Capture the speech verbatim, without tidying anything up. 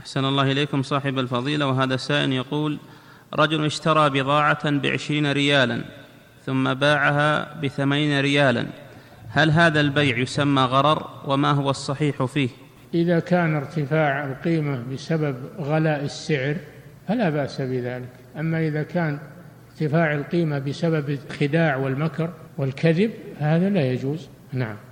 أحسن الله إليكم صاحب الفضيلة. وهذا سائل يقول: رجل اشترى بضاعة بعشرين ريالا ثم باعها بثمانين ريالا، هل هذا البيع يسمى غرر؟ وما هو الصحيح فيه؟ إذا كان ارتفاع القيمة بسبب غلاء السعر فلا بأس بذلك، أما إذا كان ارتفاع القيمة بسبب الخداع والمكر والكذب هذا لا يجوز. نعم.